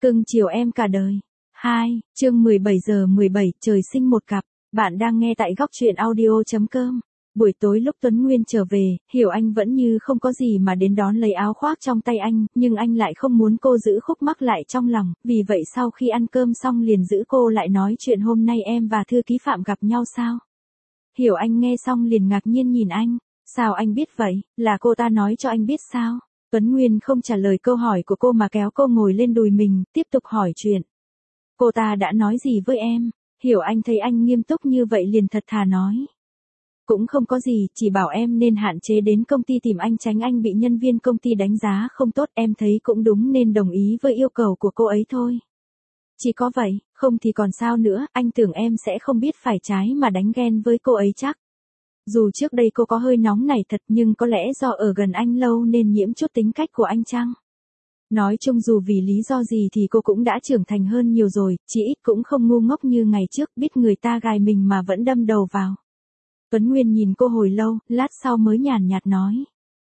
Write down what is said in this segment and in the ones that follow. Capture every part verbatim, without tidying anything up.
Cưng chiều em cả đời. hai, chương mười bảy giờ mười bảy, trời sinh một cặp. Bạn đang nghe tại góc truyện audio chấm com. Buổi tối lúc Tuấn Nguyên trở về, Hiểu Anh vẫn như không có gì mà đến đón lấy áo khoác trong tay anh, nhưng anh lại không muốn cô giữ khúc mắc lại trong lòng, vì vậy sau khi ăn cơm xong liền giữ cô lại nói chuyện hôm nay em và thư ký Phạm gặp nhau sao. Hiểu Anh nghe xong liền ngạc nhiên nhìn anh, sao anh biết vậy, là cô ta nói cho anh biết sao? Tuấn Nguyên không trả lời câu hỏi của cô mà kéo cô ngồi lên đùi mình, tiếp tục hỏi chuyện. Cô ta đã nói gì với em? Hiểu Anh thấy anh nghiêm túc như vậy liền thật thà nói. Cũng không có gì, chỉ bảo em nên hạn chế đến công ty tìm anh tránh anh bị nhân viên công ty đánh giá không tốt, em thấy cũng đúng nên đồng ý với yêu cầu của cô ấy thôi. Chỉ có vậy, không thì còn sao nữa, anh tưởng em sẽ không biết phải trái mà đánh ghen với cô ấy chắc. Dù trước đây cô có hơi nóng này thật nhưng có lẽ do ở gần anh lâu nên nhiễm chút tính cách của anh chăng? Nói chung dù vì lý do gì thì cô cũng đã trưởng thành hơn nhiều rồi, chỉ ít cũng không ngu ngốc như ngày trước biết người ta gài mình mà vẫn đâm đầu vào. Tuấn Nguyên nhìn cô hồi lâu, lát sau mới nhàn nhạt nói.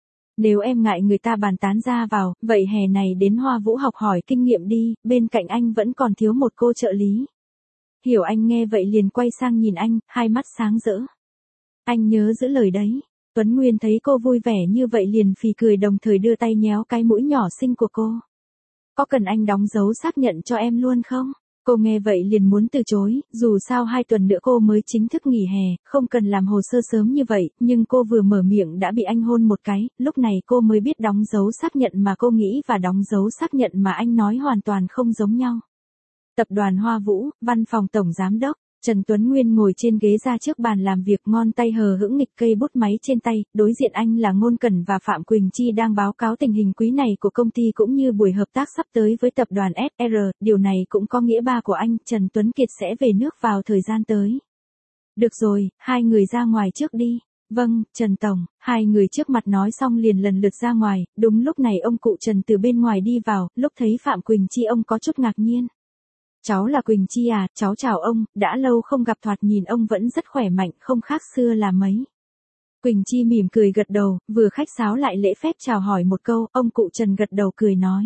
Nếu em ngại người ta bàn tán ra vào, vậy hè này đến Hoa Vũ học hỏi kinh nghiệm đi, bên cạnh anh vẫn còn thiếu một cô trợ lý. Hiểu Anh nghe vậy liền quay sang nhìn anh, hai mắt sáng rỡ. Anh nhớ giữ lời đấy. Tuấn Nguyên thấy cô vui vẻ như vậy liền phì cười đồng thời đưa tay nhéo cái mũi nhỏ xinh của cô. Có cần anh đóng dấu xác nhận cho em luôn không? Cô nghe vậy liền muốn từ chối, dù sao hai tuần nữa cô mới chính thức nghỉ hè, không cần làm hồ sơ sớm như vậy, nhưng cô vừa mở miệng đã bị anh hôn một cái, lúc này cô mới biết đóng dấu xác nhận mà cô nghĩ và đóng dấu xác nhận mà anh nói hoàn toàn không giống nhau. Tập đoàn Hoa Vũ, văn phòng tổng giám đốc. Trần Tuấn Nguyên ngồi trên ghế ra trước bàn làm việc ngon tay hờ hững nghịch cây bút máy trên tay, đối diện anh là Ngôn Cẩn và Phạm Quỳnh Chi đang báo cáo tình hình quý này của công ty cũng như buổi hợp tác sắp tới với tập đoàn ét rờ, điều này cũng có nghĩa ba của anh, Trần Tuấn Kiệt sẽ về nước vào thời gian tới. Được rồi, hai người ra ngoài trước đi. Vâng, Trần Tổng, hai người trước mặt nói xong liền lần lượt ra ngoài, đúng lúc này ông cụ Trần từ bên ngoài đi vào, lúc thấy Phạm Quỳnh Chi ông có chút ngạc nhiên. Cháu là Quỳnh Chi à, cháu chào ông, đã lâu không gặp thoạt nhìn ông vẫn rất khỏe mạnh, không khác xưa là mấy. Quỳnh Chi mỉm cười gật đầu, vừa khách sáo lại lễ phép chào hỏi một câu, ông cụ Trần gật đầu cười nói.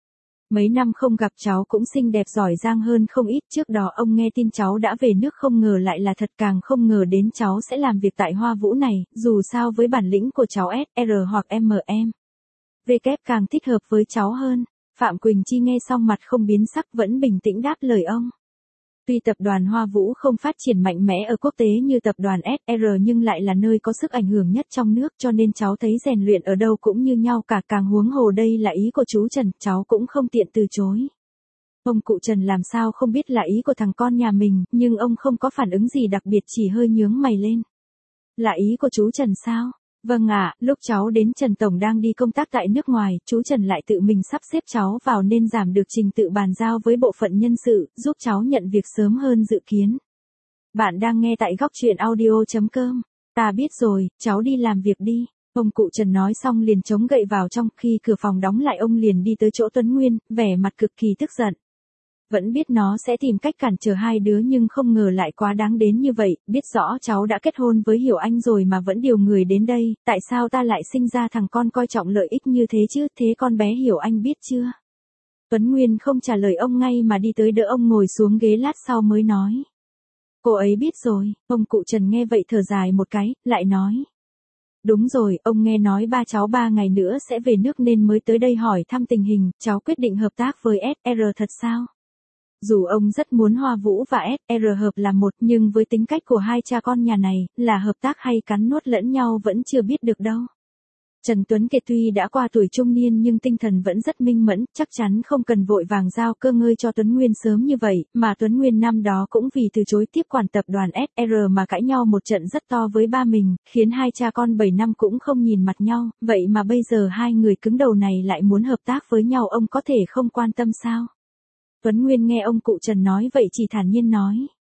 Mấy năm không gặp cháu cũng xinh đẹp giỏi giang hơn không ít, trước đó ông nghe tin cháu đã về nước không ngờ lại là thật, càng không ngờ đến cháu sẽ làm việc tại Hoa Vũ này, dù sao với bản lĩnh của cháu ét rờ hoặc em em. vê kép càng thích hợp với cháu hơn. Phạm Quỳnh Chi nghe xong mặt không biến sắc vẫn bình tĩnh đáp lời ông. Tuy tập đoàn Hoa Vũ không phát triển mạnh mẽ ở quốc tế như tập đoàn ét rờ nhưng lại là nơi có sức ảnh hưởng nhất trong nước cho nên cháu thấy rèn luyện ở đâu cũng như nhau cả, càng huống hồ đây là ý của chú Trần, cháu cũng không tiện từ chối. Ông cụ Trần làm sao không biết là ý của thằng con nhà mình, nhưng ông không có phản ứng gì đặc biệt chỉ hơi nhướng mày lên. Là ý của chú Trần sao? Vâng ạ, lúc cháu đến Trần Tổng đang đi công tác tại nước ngoài, chú Trần lại tự mình sắp xếp cháu vào nên giảm được trình tự bàn giao với bộ phận nhân sự, giúp cháu nhận việc sớm hơn dự kiến. Bạn đang nghe tại góc truyện audio chấm com. Ta biết rồi, cháu đi làm việc đi. Ông cụ Trần nói xong liền chống gậy vào trong, khi cửa phòng đóng lại ông liền đi tới chỗ Tuấn Nguyên, vẻ mặt cực kỳ tức giận. Vẫn biết nó sẽ tìm cách cản trở hai đứa nhưng không ngờ lại quá đáng đến như vậy, biết rõ cháu đã kết hôn với Hiểu Anh rồi mà vẫn điều người đến đây, tại sao ta lại sinh ra thằng con coi trọng lợi ích như thế chứ, thế con bé Hiểu Anh biết chưa? Tuấn Nguyên không trả lời ông ngay mà đi tới đỡ ông ngồi xuống ghế, lát sau mới nói. Cô ấy biết rồi, ông cụ Trần nghe vậy thở dài một cái, lại nói. Đúng rồi, ông nghe nói ba cháu ba ngày nữa sẽ về nước nên mới tới đây hỏi thăm tình hình, cháu quyết định hợp tác với ét rờ thật sao? Dù ông rất muốn Hoa Vũ và ét rờ hợp làm một nhưng với tính cách của hai cha con nhà này, là hợp tác hay cắn nuốt lẫn nhau vẫn chưa biết được đâu. Trần Tuấn Kiệt tuy đã qua tuổi trung niên nhưng tinh thần vẫn rất minh mẫn, chắc chắn không cần vội vàng giao cơ ngơi cho Tuấn Nguyên sớm như vậy, mà Tuấn Nguyên năm đó cũng vì từ chối tiếp quản tập đoàn ét rờ mà cãi nhau một trận rất to với ba mình, khiến hai cha con bảy năm cũng không nhìn mặt nhau, vậy mà bây giờ hai người cứng đầu này lại muốn hợp tác với nhau, ông có thể không quan tâm sao? Tuấn Nguyên nghe ông cụ Trần nói vậy chỉ thản nhiên nói.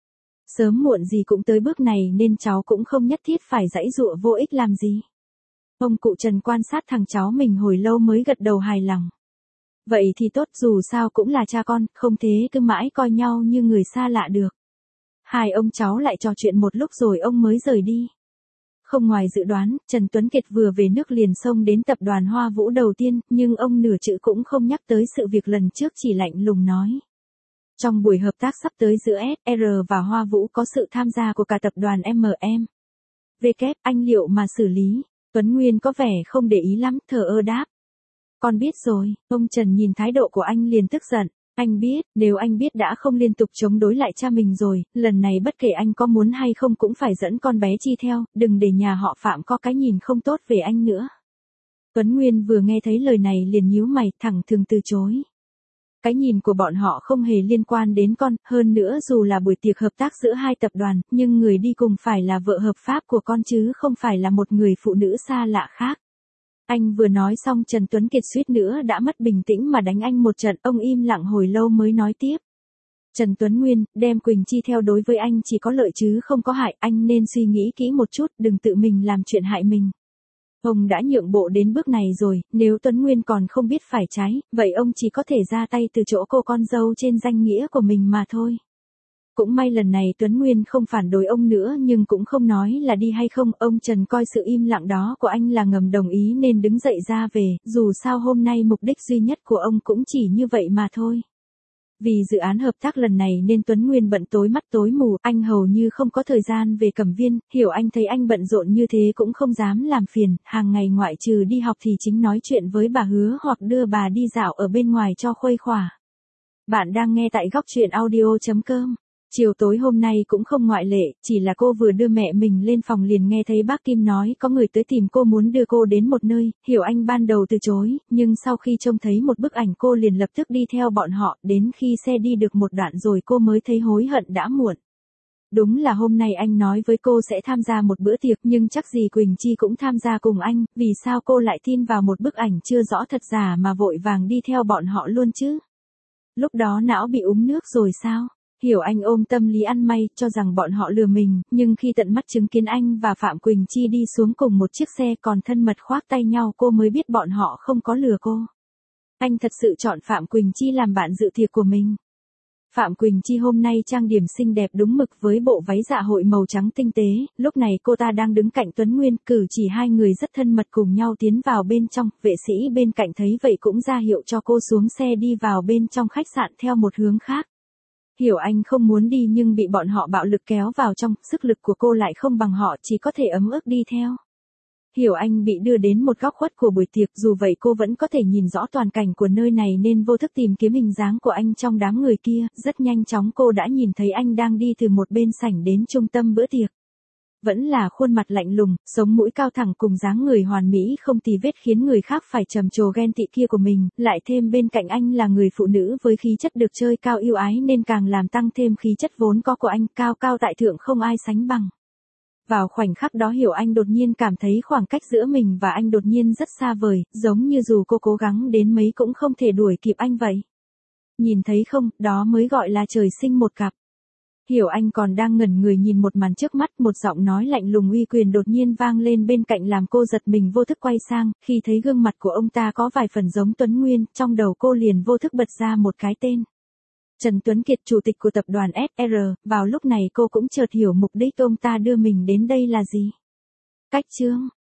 Sớm muộn gì cũng tới bước này nên cháu cũng không nhất thiết phải giãy giụa vô ích làm gì. Ông cụ Trần quan sát thằng cháu mình hồi lâu mới gật đầu hài lòng. Vậy thì tốt, dù sao cũng là cha con, không thế cứ mãi coi nhau như người xa lạ được. Hai ông cháu lại trò chuyện một lúc rồi ông mới rời đi. Không ngoài dự đoán, Trần Tuấn Kiệt vừa về nước liền xông đến tập đoàn Hoa Vũ đầu tiên, nhưng ông nửa chữ cũng không nhắc tới sự việc lần trước, chỉ lạnh lùng nói. Trong buổi hợp tác sắp tới giữa ét rờ và Hoa Vũ có sự tham gia của cả tập đoàn em em. vê kép, anh liệu mà xử lý? Tuấn Nguyên có vẻ không để ý lắm, thờ ơ đáp. Con biết rồi, ông Trần nhìn thái độ của anh liền tức giận. Anh biết, nếu anh biết đã không liên tục chống đối lại cha mình rồi, lần này bất kể anh có muốn hay không cũng phải dẫn con bé Chi theo, đừng để nhà họ Phạm có cái nhìn không tốt về anh nữa. Tuấn Nguyên vừa nghe thấy lời này liền nhíu mày, thẳng thừng từ chối. Cái nhìn của bọn họ không hề liên quan đến con, hơn nữa dù là buổi tiệc hợp tác giữa hai tập đoàn, nhưng người đi cùng phải là vợ hợp pháp của con chứ không phải là một người phụ nữ xa lạ khác. Anh vừa nói xong Trần Tuấn Kiệt suýt nữa đã mất bình tĩnh mà đánh anh một trận, ông im lặng hồi lâu mới nói tiếp. Trần Tuấn Nguyên, đem Quỳnh Chi theo đối với anh chỉ có lợi chứ không có hại, anh nên suy nghĩ kỹ một chút, đừng tự mình làm chuyện hại mình. Ông đã nhượng bộ đến bước này rồi, nếu Tuấn Nguyên còn không biết phải trái, vậy ông chỉ có thể ra tay từ chỗ cô con dâu trên danh nghĩa của mình mà thôi. Cũng may lần này Tuấn Nguyên không phản đối ông nữa nhưng cũng không nói là đi hay không, ông Trần coi sự im lặng đó của anh là ngầm đồng ý nên đứng dậy ra về, dù sao hôm nay mục đích duy nhất của ông cũng chỉ như vậy mà thôi. Vì dự án hợp tác lần này nên Tuấn Nguyên bận tối mắt tối mù, anh hầu như không có thời gian về Cẩm Viên, hiểu anh thấy anh bận rộn như thế cũng không dám làm phiền, hàng ngày ngoại trừ đi học thì chính nói chuyện với bà Hứa hoặc đưa bà đi dạo ở bên ngoài cho khuây khỏa. Bạn đang nghe tại góc truyện audio chấm com. Chiều tối hôm nay cũng không ngoại lệ, chỉ là cô vừa đưa mẹ mình lên phòng liền nghe thấy bác Kim nói có người tới tìm cô muốn đưa cô đến một nơi, hiểu anh ban đầu từ chối, nhưng sau khi trông thấy một bức ảnh cô liền lập tức đi theo bọn họ, đến khi xe đi được một đoạn rồi cô mới thấy hối hận đã muộn. Đúng là hôm nay anh nói với cô sẽ tham gia một bữa tiệc nhưng chắc gì Quỳnh Chi cũng tham gia cùng anh, vì sao cô lại tin vào một bức ảnh chưa rõ thật giả mà vội vàng đi theo bọn họ luôn chứ? Lúc đó não bị uống nước rồi sao? Hiểu anh ôm tâm lý ăn may, cho rằng bọn họ lừa mình, nhưng khi tận mắt chứng kiến anh và Phạm Quỳnh Chi đi xuống cùng một chiếc xe còn thân mật khoác tay nhau cô mới biết bọn họ không có lừa cô. Anh thật sự chọn Phạm Quỳnh Chi làm bạn dự tiệc của mình. Phạm Quỳnh Chi hôm nay trang điểm xinh đẹp đúng mực với bộ váy dạ hội màu trắng tinh tế, lúc này cô ta đang đứng cạnh Tuấn Nguyên, cử chỉ hai người rất thân mật cùng nhau tiến vào bên trong, vệ sĩ bên cạnh thấy vậy cũng ra hiệu cho cô xuống xe đi vào bên trong khách sạn theo một hướng khác. Hiểu anh không muốn đi nhưng bị bọn họ bạo lực kéo vào trong, sức lực của cô lại không bằng họ, chỉ có thể ấm ức đi theo. Hiểu anh bị đưa đến một góc khuất của buổi tiệc, dù vậy cô vẫn có thể nhìn rõ toàn cảnh của nơi này nên vô thức tìm kiếm hình dáng của anh trong đám người kia, rất nhanh chóng cô đã nhìn thấy anh đang đi từ một bên sảnh đến trung tâm bữa tiệc. Vẫn là khuôn mặt lạnh lùng, sống mũi cao thẳng cùng dáng người hoàn mỹ không tì vết khiến người khác phải trầm trồ ghen tị kia của mình, lại thêm bên cạnh anh là người phụ nữ với khí chất được chơi cao yêu ái nên càng làm tăng thêm khí chất vốn có của anh, cao cao tại thượng không ai sánh bằng. Vào khoảnh khắc đó Hiểu Anh đột nhiên cảm thấy khoảng cách giữa mình và anh đột nhiên rất xa vời, giống như dù cô cố gắng đến mấy cũng không thể đuổi kịp anh vậy. Nhìn thấy không, đó mới gọi là trời sinh một cặp. Hiểu Anh còn đang ngẩn người nhìn một màn trước mắt, một giọng nói lạnh lùng uy quyền đột nhiên vang lên bên cạnh làm cô giật mình vô thức quay sang, khi thấy gương mặt của ông ta có vài phần giống Tuấn Nguyên, trong đầu cô liền vô thức bật ra một cái tên. Trần Tuấn Kiệt, chủ tịch của tập đoàn ét rờ, vào lúc này cô cũng chợt hiểu mục đích ông ta đưa mình đến đây là gì. Cách chương